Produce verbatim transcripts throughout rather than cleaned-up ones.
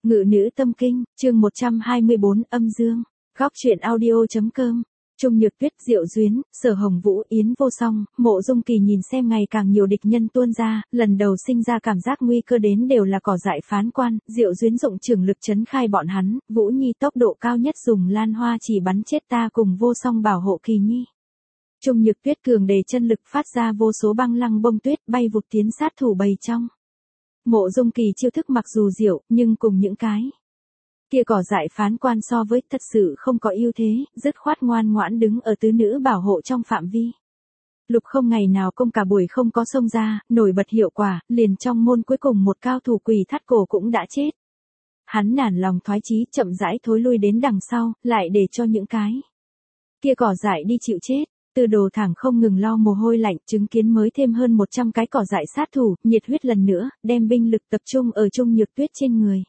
Ngự nữ tâm kinh, chương một trăm hai mươi bốn âm dương, góc truyện audio.com. Trung Nhược Tuyết, Diệu Duyến, Sở Hồng Vũ, Yến Vô Song, Mộ Dung Kỳ nhìn xem ngày càng nhiều địch nhân tuôn ra, lần đầu sinh ra cảm giác nguy cơ đến đều là cỏ dại phán quan, Diệu Duyến dụng trường lực chấn khai bọn hắn, Vũ Nhi tốc độ cao nhất dùng lan hoa chỉ bắn chết ta cùng Vô Song bảo hộ Kỳ Nhi. Trung Nhược Tuyết cường đề chân lực phát ra vô số băng lăng bông tuyết bay vụt tiến sát thủ bầy trong. Mộ Dung Kỳ chiêu thức mặc dù diệu, nhưng cùng những cái kia cỏ dại phán quan so với thật sự không có ưu thế, dứt khoát ngoan ngoãn đứng ở tứ nữ bảo hộ trong phạm vi. Lục Không ngày nào công cả buổi không có xông ra, nổi bật hiệu quả, liền trong môn cuối cùng một cao thủ quỳ thắt cổ cũng đã chết. Hắn nản lòng thoái chí chậm rãi thối lui đến đằng sau, lại để cho những cái kia cỏ dại đi chịu chết. Tư Đồ thẳng không ngừng lo mồ hôi lạnh, chứng kiến mới thêm hơn một trăm cái cỏ dại sát thủ, nhiệt huyết lần nữa, đem binh lực tập trung ở Trung Nhược Tuyết trên người.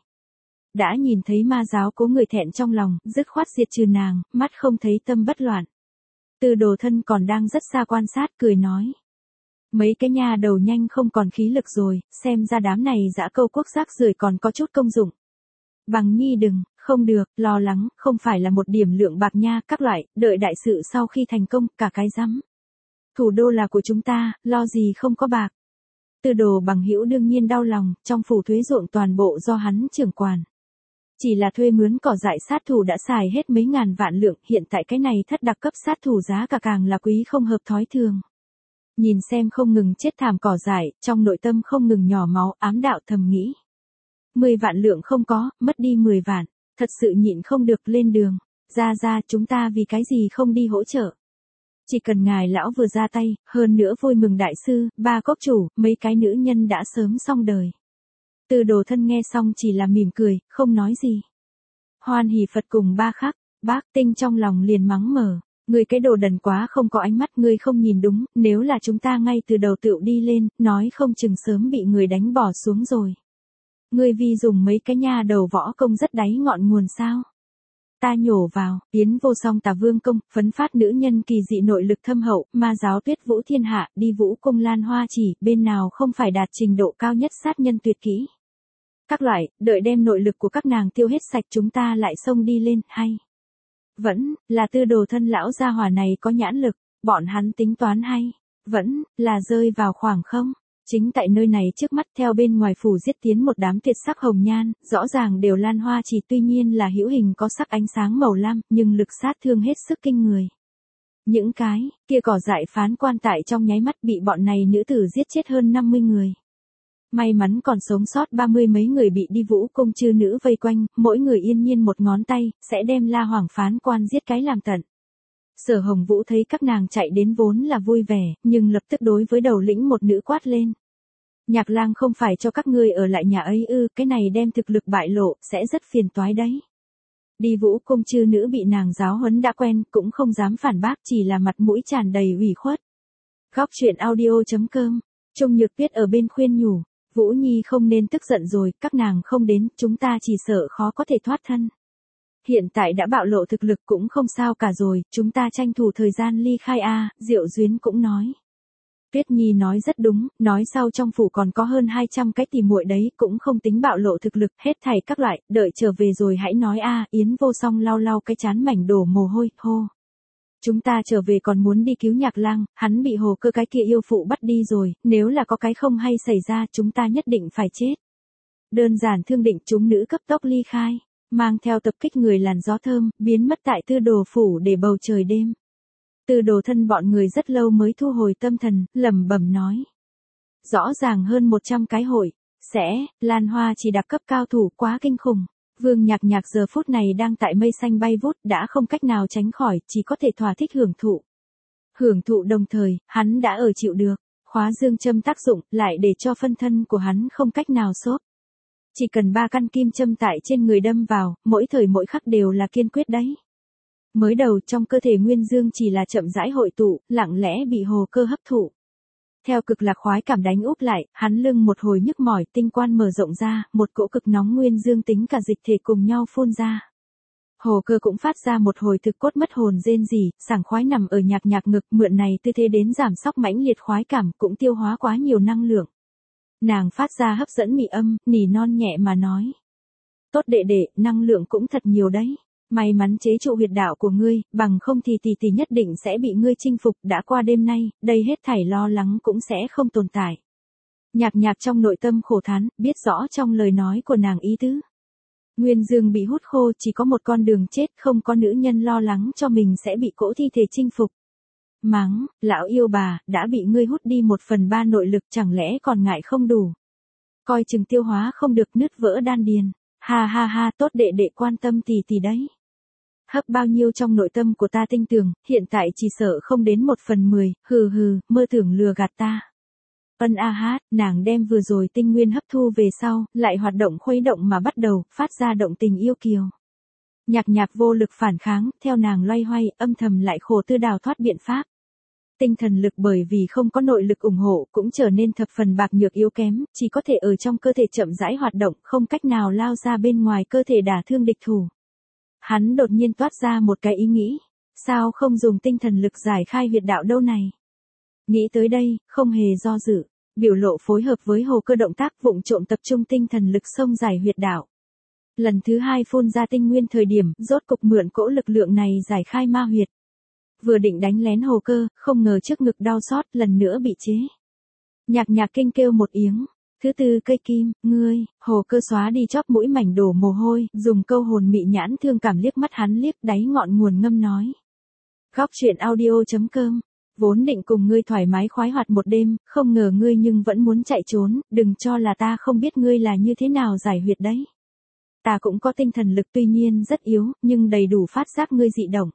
Đã nhìn thấy ma giáo cố người thẹn trong lòng, dứt khoát diệt trừ nàng, mắt không thấy tâm bất loạn. Tư Đồ thân còn đang rất xa quan sát, cười nói. Mấy cái nha đầu nhanh không còn khí lực rồi, xem ra đám này dã câu quốc rác rưởi còn có chút công dụng. Bằng Nhi đừng, không được, lo lắng, không phải là một điểm lượng bạc nha, các loại, đợi đại sự sau khi thành công, cả cái rắm. Thủ đô là của chúng ta, lo gì không có bạc. Tư Đồ Bằng Hữu đương nhiên đau lòng, trong phủ thuế ruộng toàn bộ do hắn trưởng quản. Chỉ là thuê mướn cỏ dại sát thủ đã xài hết mấy ngàn vạn lượng, hiện tại cái này thất đặc cấp sát thủ giá cả càng là quý không hợp thói thường. Nhìn xem không ngừng chết thảm cỏ dại, trong nội tâm không ngừng nhỏ máu, ám đạo thầm nghĩ. Mười vạn lượng không có, mất đi mười vạn, thật sự nhịn không được lên đường. Ra ra chúng ta vì cái gì không đi hỗ trợ. Chỉ cần ngài lão vừa ra tay, hơn nữa vui mừng đại sư, ba cốc chủ, mấy cái nữ nhân đã sớm xong đời. Tư Đồ thân nghe xong chỉ là mỉm cười, không nói gì. Hoan hỉ Phật cùng ba khắc, bác Tinh trong lòng liền mắng mờ. Ngươi cái đồ đần quá không có ánh mắt, ngươi không nhìn đúng, nếu là chúng ta ngay từ đầu tựu đi lên, nói không chừng sớm bị người đánh bỏ xuống rồi. Ngươi vì dùng mấy cái nha đầu võ công rất đáy ngọn nguồn sao. Ta nhổ vào, Yến Vô Song Tà Vương công, phấn phát nữ nhân kỳ dị nội lực thâm hậu, ma giáo Tuyết Vũ thiên hạ, đi vũ cung lan hoa chỉ, bên nào không phải đạt trình độ cao nhất sát nhân tuyệt kỹ. Các loại, đợi đem nội lực của các nàng tiêu hết sạch chúng ta lại xông đi lên, hay. Vẫn, là Tư Đồ thân lão gia hỏa này có nhãn lực, bọn hắn tính toán hay. Vẫn, là rơi vào khoảng không. Chính tại nơi này trước mắt theo bên ngoài phủ giết tiến một đám tuyệt sắc hồng nhan, rõ ràng đều lan hoa chỉ tuy nhiên là hữu hình có sắc ánh sáng màu lam, nhưng lực sát thương hết sức kinh người. Những cái, kia cỏ dại phán quan tại trong nháy mắt bị bọn này nữ tử giết chết hơn năm mươi người. May mắn còn sống sót ba mươi mấy người bị đi vũ cung chư nữ vây quanh, mỗi người yên nhiên một ngón tay, sẽ đem La Hoàng phán quan giết cái làm tận. Sở Hồng Vũ thấy các nàng chạy đến vốn là vui vẻ, nhưng lập tức đối với đầu lĩnh một nữ quát lên. Nhạc Lang không phải cho các ngươi ở lại nhà ấy ư, cái này đem thực lực bại lộ, sẽ rất phiền toái đấy. Đi vũ cung chư nữ bị nàng giáo huấn đã quen, cũng không dám phản bác, chỉ là mặt mũi tràn đầy ủy khuất. Góc truyện audio.com, Trung Nhược Tuyết ở bên khuyên nhủ, Vũ Nhi không nên tức giận rồi, các nàng không đến, chúng ta chỉ sợ khó có thể thoát thân. Hiện tại đã bạo lộ thực lực cũng không sao cả rồi, chúng ta tranh thủ thời gian ly khai a, Diệu Duyến cũng nói. Tuyết Nhi nói rất đúng, nói sau trong phủ còn có hơn hai trăm cái tỉ muội đấy, cũng không tính bạo lộ thực lực, hết thảy các loại, đợi trở về rồi hãy nói a, Yến Vô Song lau lau cái chán mảnh đổ mồ hôi, hô. Chúng ta trở về còn muốn đi cứu Nhạc Lang, hắn bị hồ cơ cái kia yêu phụ bắt đi rồi, nếu là có cái không hay xảy ra chúng ta nhất định phải chết. Đơn giản thương định chúng nữ cấp tốc ly khai. Mang theo tập kích người làn gió thơm, biến mất tại Tư Đồ phủ để bầu trời đêm. Tư Đồ thân bọn người rất lâu mới thu hồi tâm thần, lẩm bẩm nói. Rõ ràng hơn một trăm cái hội, sẽ, lan hoa chỉ đặc cấp cao thủ quá kinh khủng. Vương Nhạc Nhạc giờ phút này đang tại mây xanh bay vút, đã không cách nào tránh khỏi, chỉ có thể thỏa thích hưởng thụ. Hưởng thụ đồng thời, hắn đã ở chịu được, khóa dương châm tác dụng, lại để cho phân thân của hắn không cách nào xốp. Chỉ cần ba căn kim châm tại trên người đâm vào, mỗi thời mỗi khắc đều là kiên quyết đấy. Mới đầu trong cơ thể Nguyên Dương chỉ là chậm rãi hội tụ, lặng lẽ bị hồ cơ hấp thụ. Theo cực lạc khoái cảm đánh úp lại, hắn lưng một hồi nhức mỏi, tinh quan mở rộng ra, một cỗ cực nóng Nguyên Dương tính cả dịch thể cùng nhau phun ra. Hồ cơ cũng phát ra một hồi thực cốt mất hồn rên rỉ, sảng khoái nằm ở Nhạc Nhạc ngực, mượn này tư thế đến giảm sóc mãnh liệt khoái cảm, cũng tiêu hóa quá nhiều năng lượng. Nàng phát ra hấp dẫn mị âm, nỉ non nhẹ mà nói. Tốt đệ đệ, năng lượng cũng thật nhiều đấy. May mắn chế trụ huyệt đạo của ngươi, bằng không thì tỷ tỷ nhất định sẽ bị ngươi chinh phục, đã qua đêm nay, đây hết thảy lo lắng cũng sẽ không tồn tại. Nhạc Nhạc trong nội tâm khổ thán, biết rõ trong lời nói của nàng ý tứ. Nguyên Dương bị hút khô, chỉ có một con đường chết, không có nữ nhân lo lắng cho mình sẽ bị cỗ thi thể chinh phục. Mắng, lão yêu bà, đã bị ngươi hút đi một phần ba nội lực, chẳng lẽ còn ngại không đủ. Coi chừng tiêu hóa không được, nứt vỡ đan điền. Ha ha ha, tốt đệ đệ quan tâm tỷ tỷ đấy. Hấp bao nhiêu trong nội tâm của ta tinh tường, hiện tại chỉ sợ không đến một phần mười, hừ hừ, mơ tưởng lừa gạt ta. Ân a hát, nàng đem vừa rồi tinh nguyên hấp thu về sau, lại hoạt động khuấy động mà bắt đầu, phát ra động tình yêu kiều. Nhạc Nhạc vô lực phản kháng, theo nàng loay hoay, âm thầm lại khổ tư đào thoát biện pháp. Tinh thần lực bởi vì không có nội lực ủng hộ, cũng trở nên thập phần bạc nhược yếu kém, chỉ có thể ở trong cơ thể chậm rãi hoạt động, không cách nào lao ra bên ngoài cơ thể đả thương địch thủ. Hắn đột nhiên toát ra một cái ý nghĩ, sao không dùng tinh thần lực giải khai huyệt đạo đâu này? Nghĩ tới đây, không hề do dự, biểu lộ phối hợp với Hồ Cơ động tác vụng trộm tập trung tinh thần lực xông giải huyệt đạo. Lần thứ hai phun ra tinh nguyên thời điểm, rốt cục mượn cỗ lực lượng này giải khai ma huyệt. Vừa định đánh lén Hồ Cơ, không ngờ trước ngực đau xót, lần nữa bị chế. Nhạc Nhạc kinh kêu một tiếng. Thứ tư cây kim, ngươi, Hồ Cơ xóa đi chóp mũi mảnh đổ mồ hôi, dùng câu hồn mị nhãn thương cảm liếc mắt hắn liếc đáy ngọn nguồn ngâm nói. Góc truyện audio chấm com, vốn định cùng ngươi thoải mái khoái hoạt một đêm, không ngờ ngươi nhưng vẫn muốn chạy trốn, đừng cho là ta không biết ngươi là như thế nào giải huyệt đấy. Ta cũng có tinh thần lực tuy nhiên rất yếu, nhưng đầy đủ phát giác ngươi dị động.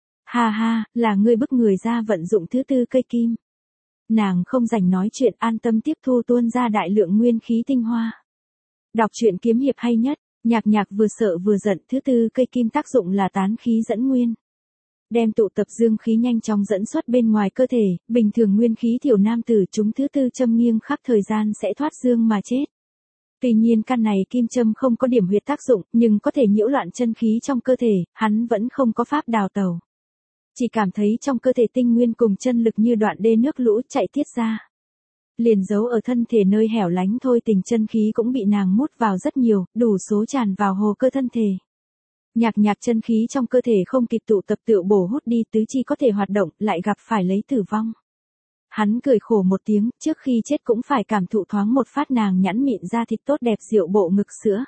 Ha ha, là ngươi bức người ra vận dụng thứ tư cây kim. Nàng không rảnh nói chuyện, an tâm tiếp thu tuôn ra đại lượng nguyên khí tinh hoa. Đọc truyện kiếm hiệp hay nhất, Nhạc Nhạc vừa sợ vừa giận, thứ tư cây kim tác dụng là tán khí dẫn nguyên. Đem tụ tập dương khí nhanh chóng dẫn xuất bên ngoài cơ thể, bình thường nguyên khí thiểu nam tử chúng thứ tư châm nghiêng khắp thời gian sẽ thoát dương mà chết. Tuy nhiên căn này kim châm không có điểm huyệt tác dụng, nhưng có thể nhiễu loạn chân khí trong cơ thể, hắn vẫn không có pháp đào tẩu. Chỉ cảm thấy trong cơ thể tinh nguyên cùng chân lực như đoạn đê nước lũ chạy tiết ra. Liền giấu ở thân thể nơi hẻo lánh thôi, tình chân khí cũng bị nàng mút vào rất nhiều, đủ số tràn vào Hồ Cơ thân thể. Nhạc Nhạc chân khí trong cơ thể không kịp tụ tập tựu bổ hút đi, tứ chi có thể hoạt động, lại gặp phải lấy tử vong. Hắn cười khổ một tiếng, trước khi chết cũng phải cảm thụ thoáng một phát nàng nhẵn mịn da thịt tốt đẹp rượu bộ ngực sữa.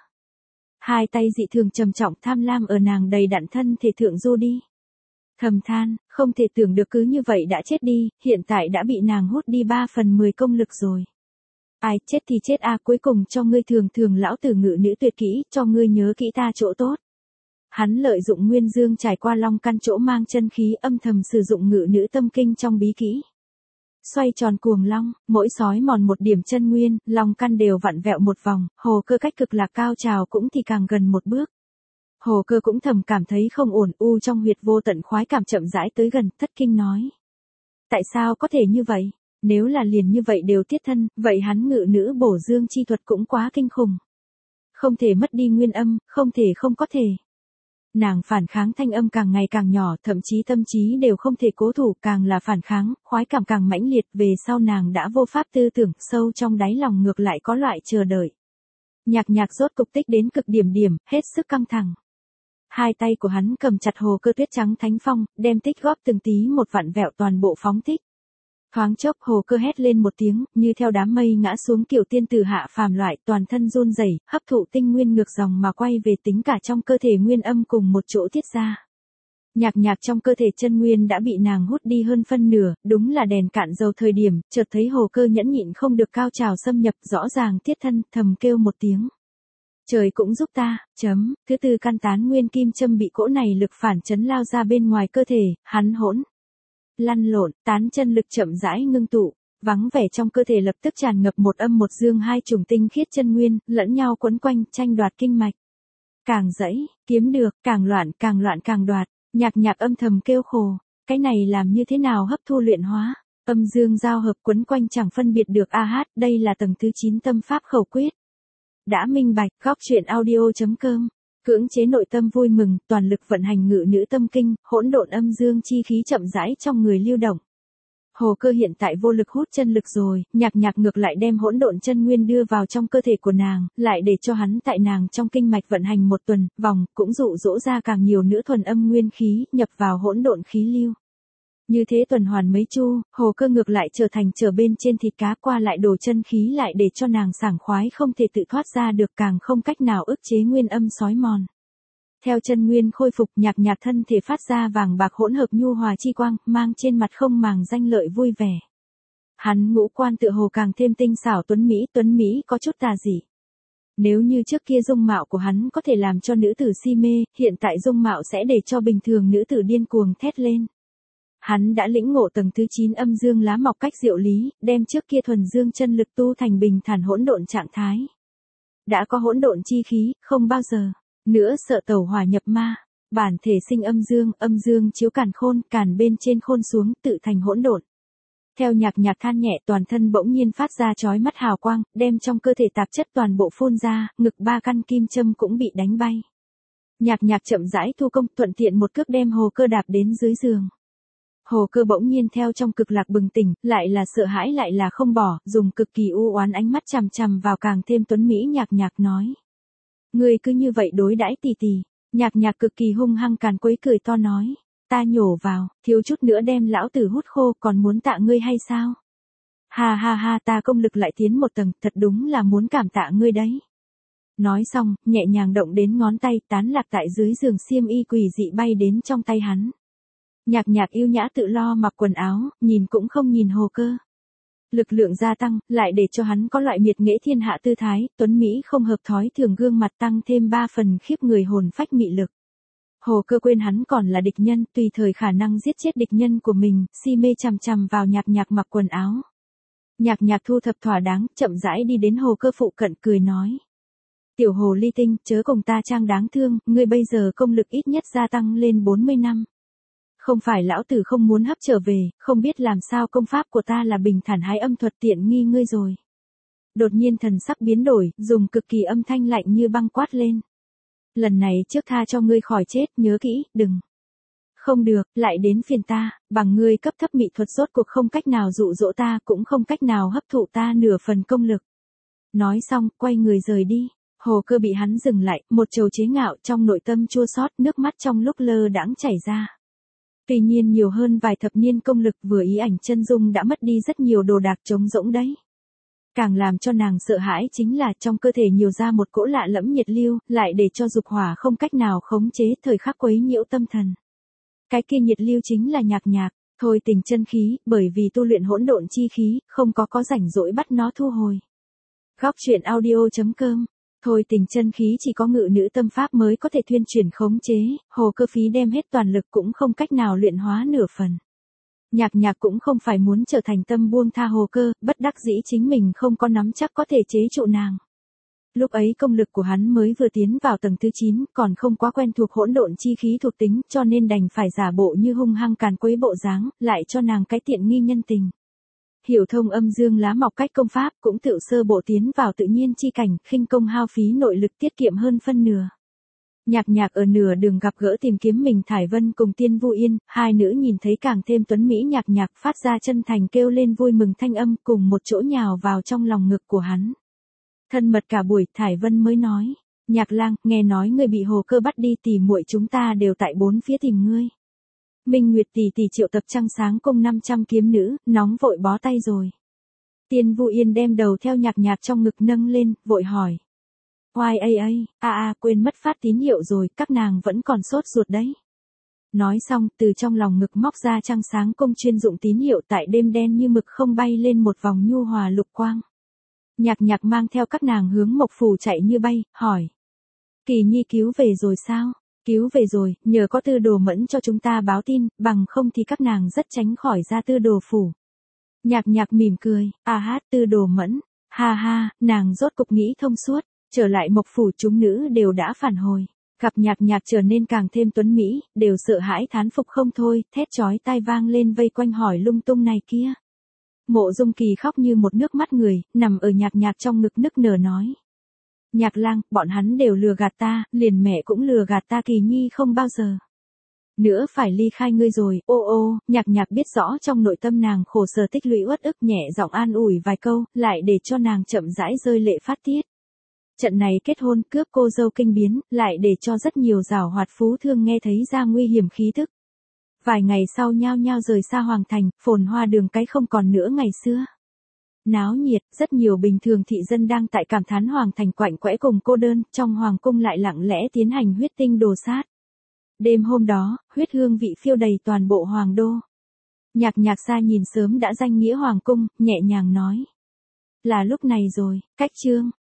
Hai tay dị thường trầm trọng tham lam ở nàng đầy đặn thân thể thượng du đi. Thầm than, không thể tưởng được cứ như vậy đã chết đi, hiện tại đã bị nàng hút đi ba phần mười công lực rồi. Ai, chết thì chết a, cuối cùng cho ngươi thường thường lão tử ngự nữ tuyệt kỹ, cho ngươi nhớ kỹ ta chỗ tốt. Hắn lợi dụng nguyên dương trải qua long căn chỗ mang chân khí, âm thầm sử dụng ngự nữ tâm kinh trong bí kỹ. Xoay tròn cuồng long, mỗi sói mòn một điểm chân nguyên, long căn đều vặn vẹo một vòng, Hồ Cơ cách cực lạc cao trào cũng thì càng gần một bước. Hồ Cơ cũng thầm cảm thấy không ổn, u trong huyệt vô tận khoái cảm chậm rãi tới gần, thất kinh nói. Tại sao có thể như vậy? Nếu là liền như vậy đều tiết thân, vậy hắn ngự nữ bổ dương chi thuật cũng quá kinh khủng. Không thể mất đi nguyên âm, không thể không có thể. Nàng phản kháng thanh âm càng ngày càng nhỏ, thậm chí tâm trí đều không thể cố thủ, càng là phản kháng, khoái cảm càng mãnh liệt, về sau nàng đã vô pháp tư tưởng, sâu trong đáy lòng ngược lại có loại chờ đợi. Nhạc Nhạc rốt cục tích đến cực điểm điểm, hết sức căng thẳng. Hai tay của hắn cầm chặt Hồ Cơ tuyết trắng thánh phong, đem tích góp từng tí một vặn vẹo toàn bộ phóng thích. Thoáng chốc Hồ Cơ hét lên một tiếng, như theo đám mây ngã xuống kiểu tiên tử hạ phàm loại, toàn thân run rẩy, hấp thụ tinh nguyên ngược dòng mà quay về, tính cả trong cơ thể nguyên âm cùng một chỗ tiết ra. Nhạc Nhạc trong cơ thể chân nguyên đã bị nàng hút đi hơn phân nửa, đúng là đèn cạn dầu thời điểm, chợt thấy Hồ Cơ nhẫn nhịn không được cao trào xâm nhập, rõ ràng tiết thân, thầm kêu một tiếng. Trời cũng giúp ta, chấm, thứ tư căn tán nguyên kim châm bị cỗ này lực phản chấn lao ra bên ngoài cơ thể, hắn hỗn lăn lộn, tán chân lực chậm rãi ngưng tụ, vắng vẻ trong cơ thể lập tức tràn ngập một âm một dương hai chủng tinh khiết chân nguyên, lẫn nhau quấn quanh, tranh đoạt kinh mạch. Càng dẫy, kiếm được, càng loạn, càng loạn càng đoạt, Nhạc Nhạc âm thầm kêu khổ, cái này làm như thế nào hấp thu luyện hóa, âm dương giao hợp quấn quanh chẳng phân biệt được a hát, đây là tầng thứ chín tâm pháp khẩu quyết. Đã minh bạch, góc truyện audio chấm com. Cưỡng chế nội tâm vui mừng, toàn lực vận hành ngự nữ tâm kinh, hỗn độn âm dương chi khí chậm rãi trong người lưu động. Hồ Cơ hiện tại vô lực hút chân lực rồi, Nhạc Nhạc ngược lại đem hỗn độn chân nguyên đưa vào trong cơ thể của nàng, lại để cho hắn tại nàng trong kinh mạch vận hành một tuần, vòng, cũng dụ dỗ ra càng nhiều nữ thuần âm nguyên khí, nhập vào hỗn độn khí lưu. Như thế tuần hoàn mấy chu, Hồ Cơ ngược lại trở thành trở bên trên thịt cá qua lại đổ chân khí lại để cho nàng sảng khoái không thể tự thoát ra được, càng không cách nào ức chế nguyên âm sói mòn. Theo chân nguyên khôi phục, Nhạc Nhạc thân thể phát ra vàng bạc hỗn hợp nhu hòa chi quang, mang trên mặt không màng danh lợi vui vẻ. Hắn ngũ quan tựa hồ càng thêm tinh xảo tuấn mỹ, tuấn mỹ có chút tà dị. Nếu như trước kia dung mạo của hắn có thể làm cho nữ tử si mê, hiện tại dung mạo sẽ để cho bình thường nữ tử điên cuồng thét lên. Hắn đã lĩnh ngộ tầng thứ chín âm dương lá mọc cách diệu lý, đem trước kia thuần dương chân lực tu thành bình thản hỗn độn trạng thái. Đã có hỗn độn chi khí, không bao giờ nữa sợ tẩu hỏa nhập ma, bản thể sinh âm dương, âm dương chiếu càn khôn, càn bên trên khôn xuống, tự thành hỗn độn. Theo Nhạc Nhạc than nhẹ, toàn thân bỗng nhiên phát ra chói mắt hào quang, đem trong cơ thể tạp chất toàn bộ phun ra, ngực ba căn kim châm cũng bị đánh bay. Nhạc Nhạc chậm rãi thu công, thuận tiện một cước đem Hồ Cơ đạp đến dưới giường. Hồ Cơ bỗng nhiên theo trong cực lạc bừng tỉnh, lại là sợ hãi lại là không bỏ, dùng cực kỳ u oán ánh mắt chằm chằm vào càng thêm tuấn mỹ Nhạc Nhạc nói. Ngươi cứ như vậy đối đãi tỷ tỷ. Nhạc Nhạc cực kỳ hung hăng càn quấy cười to nói. Ta nhổ vào, thiếu chút nữa đem lão tử hút khô, còn muốn tạ ngươi hay sao? Ha ha ha, ta công lực lại tiến một tầng, thật đúng là muốn cảm tạ ngươi đấy. Nói xong, nhẹ nhàng động đến ngón tay, tán lạc tại dưới giường xiêm y quỷ dị bay đến trong tay hắn. Nhạc Nhạc yêu nhã tự lo mặc quần áo, nhìn cũng không nhìn Hồ Cơ. Lực lượng gia tăng, lại để cho hắn có loại miệt nghệ thiên hạ tư thái, tuấn Mỹ không hợp thói thường gương mặt tăng thêm ba phần khiếp người hồn phách mị lực. Hồ Cơ quên hắn còn là địch nhân, tùy thời khả năng giết chết địch nhân của mình, si mê chằm chằm vào Nhạc Nhạc mặc quần áo. Nhạc Nhạc thu thập thỏa đáng, chậm rãi đi đến Hồ Cơ phụ cận cười nói. Tiểu hồ ly tinh, chớ cùng ta trang đáng thương, ngươi bây giờ công lực ít nhất gia tăng lên bốn mươi năm. Không phải lão tử không muốn hấp trở về, không biết làm sao công pháp của ta là bình thản hái âm thuật tiện nghi ngươi rồi. Đột nhiên thần sắc biến đổi, dùng cực kỳ âm thanh lạnh như băng quát lên. Lần này trước tha cho ngươi khỏi chết, nhớ kỹ, đừng. Không được, lại đến phiền ta, bằng ngươi cấp thấp mị thuật rốt cuộc không cách nào dụ dỗ ta, cũng không cách nào hấp thụ ta nửa phần công lực. Nói xong, quay người rời đi. Hồ Cơ bị hắn dừng lại, một trầu chế ngạo trong nội tâm chua xót, nước mắt trong lúc lơ đãng chảy ra. Tuy nhiên nhiều hơn vài thập niên công lực vừa ý ảnh chân dung đã mất đi rất nhiều đồ đạc trống rỗng đấy. Càng làm cho nàng sợ hãi chính là trong cơ thể nhiều ra một cỗ lạ lẫm nhiệt lưu, lại để cho dục hỏa không cách nào khống chế thời khắc quấy nhiễu tâm thần. Cái kia nhiệt lưu chính là Nhạc Nhạc, thôi tình chân khí, bởi vì tu luyện hỗn độn chi khí, không có có rảnh rỗi bắt nó thu hồi. Góc truyện audio chấm com. Thôi tình chân khí chỉ có ngự nữ tâm pháp mới có thể thuyên chuyển khống chế, Hồ Cơ phí đem hết toàn lực cũng không cách nào luyện hóa nửa phần. Nhạc Nhạc cũng không phải muốn trở thành tâm buông tha Hồ Cơ, bất đắc dĩ chính mình không có nắm chắc có thể chế trụ nàng. Lúc ấy công lực của hắn mới vừa tiến vào tầng thứ chín, còn không quá quen thuộc hỗn độn chi khí thuộc tính, cho nên đành phải giả bộ như hung hăng càn quấy bộ dáng, lại cho nàng cái tiện nghi nhân tình. Hiểu thông âm dương lá mọc cách công pháp, cũng tự sơ bộ tiến vào tự nhiên chi cảnh, khinh công hao phí nội lực tiết kiệm hơn phân nửa. Nhạc Nhạc ở nửa đường gặp gỡ tìm kiếm mình Thải Vân cùng Tiên Vu Yên, hai nữ nhìn thấy càng thêm tuấn mỹ Nhạc Nhạc phát ra chân thành kêu lên vui mừng thanh âm cùng một chỗ nhào vào trong lòng ngực của hắn. Thân mật cả buổi, Thải Vân mới nói, Nhạc Lang, nghe nói ngươi bị Hồ Cơ bắt đi, tỷ muội chúng ta đều tại bốn phía tìm ngươi. Minh Nguyệt tỷ tỷ triệu tập trăng sáng cung năm trăm kiếm nữ, nóng vội bó tay rồi. Tiên Vu Yên đem đầu theo Nhạc Nhạc trong ngực nâng lên, vội hỏi. Oai a a, a a quên mất phát tín hiệu rồi, các nàng vẫn còn sốt ruột đấy. Nói xong, từ trong lòng ngực móc ra trăng sáng cung chuyên dụng tín hiệu tại đêm đen như mực không bay lên một vòng nhu hòa lục quang. Nhạc Nhạc mang theo các nàng hướng Mộc Phủ chạy như bay, hỏi. Kỳ Nhi cứu về rồi sao? Cứu về rồi, nhờ có Tư Đồ Mẫn cho chúng ta báo tin, bằng không thì các nàng rất tránh khỏi ra Tư Đồ Phủ. Nhạc Nhạc mỉm cười, a hát Tư Đồ Mẫn, ha ha, nàng rốt cục nghĩ thông suốt, trở lại Mộc Phủ chúng nữ đều đã phản hồi, gặp Nhạc Nhạc trở nên càng thêm tuấn mỹ, đều sợ hãi thán phục không thôi, thét chói tai vang lên vây quanh hỏi lung tung này kia. Mộ Dung Kỳ khóc như một nước mắt người, nằm ở Nhạc Nhạc trong ngực nức nở nói. Nhạc Lang, bọn hắn đều lừa gạt ta, liền mẹ cũng lừa gạt ta, Kỳ Nhi không bao giờ. Nữa phải ly khai ngươi rồi, ô ô, Nhạc Nhạc biết rõ trong nội tâm nàng khổ sở tích lũy uất ức, nhẹ giọng an ủi vài câu, lại để cho nàng chậm rãi rơi lệ phát tiết. Trận này kết hôn cướp cô dâu kinh biến, lại để cho rất nhiều giảo hoạt phú thương nghe thấy ra nguy hiểm khí thức. Vài ngày sau nhao nhao rời xa hoàng thành, phồn hoa đường cái không còn nữa ngày xưa. Náo nhiệt, rất nhiều bình thường thị dân đang tại cảm thán hoàng thành quạnh quẽ cùng cô đơn, trong hoàng cung lại lặng lẽ tiến hành huyết tinh đồ sát. Đêm hôm đó, huyết hương vị phiêu đầy toàn bộ hoàng đô. Nhạc Nhạc xa nhìn sớm đã danh nghĩa hoàng cung, nhẹ nhàng nói. Là lúc này rồi, cách chương.